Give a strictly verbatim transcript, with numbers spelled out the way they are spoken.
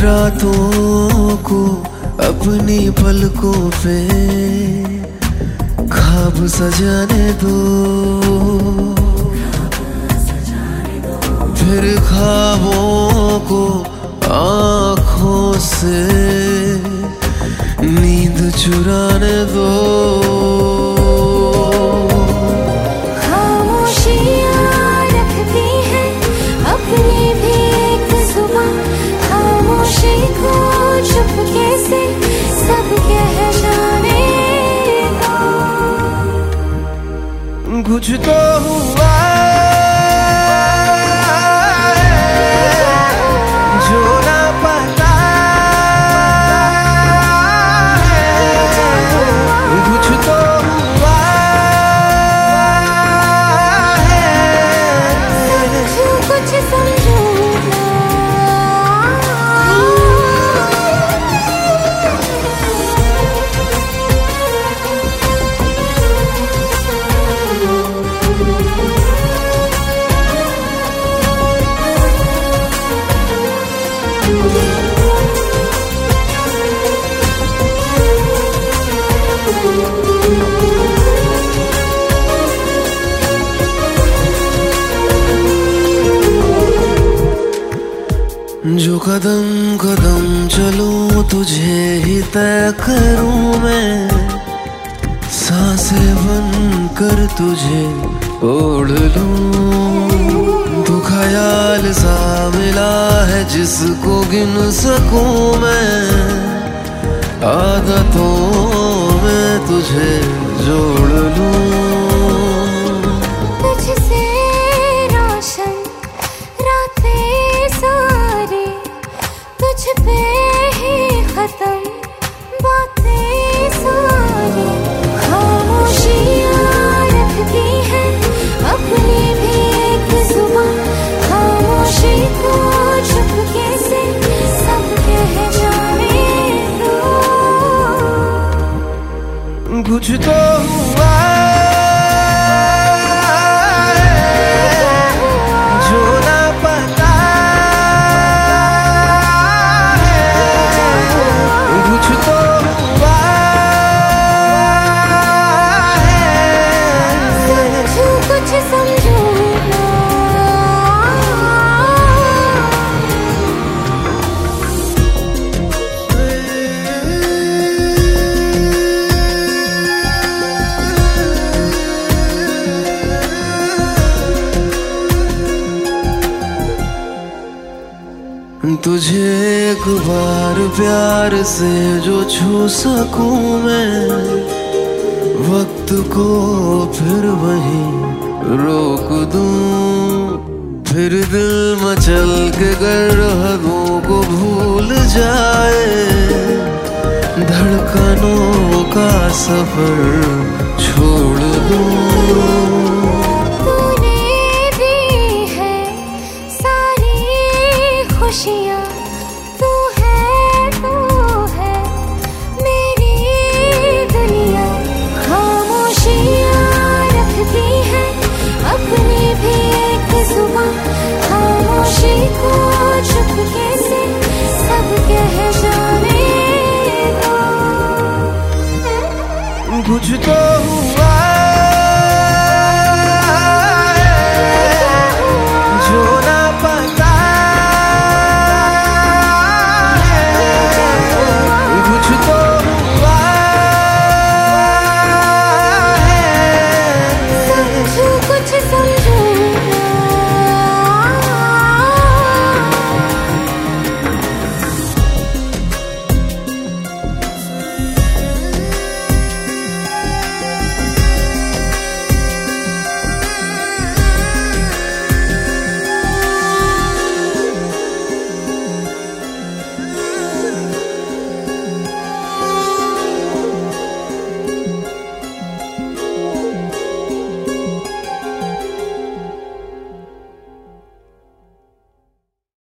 रातों को अपनी पलकों पे ख्वाब सजाने दो, फिर ख्वाबों को आँखों से नींद चुराने दो। कुछ तो हुआ जो ना पता है, कुछ तो हुआ है, कुछ समझो जो कदम कदम चलूं तुझे ही तय करूं मैं, सांसें बनकर तुझे ओढ़ लूं। तू ख्याल सा मिला है जिसको गिन सकूं मैं, आदतों में तुझे जोड़ लूं। कुछ तो हुआ जो ना पता है, कुछ तो हुआ है, कुछ समझो तुझे एक बार प्यार से जो छू सकूं मैं, वक्त को फिर वहीं रोक दूं। फिर दिल मचल के गर हदों को भूल जाए, धड़कनों का सफर छोड़ दूं। तू है तू है मेरी दुनिया, खामोशियाँ रखती है अपनी भी एक जुबां, खामोशी को चुपके से सब कह जाने दो। कुछ तो हुआ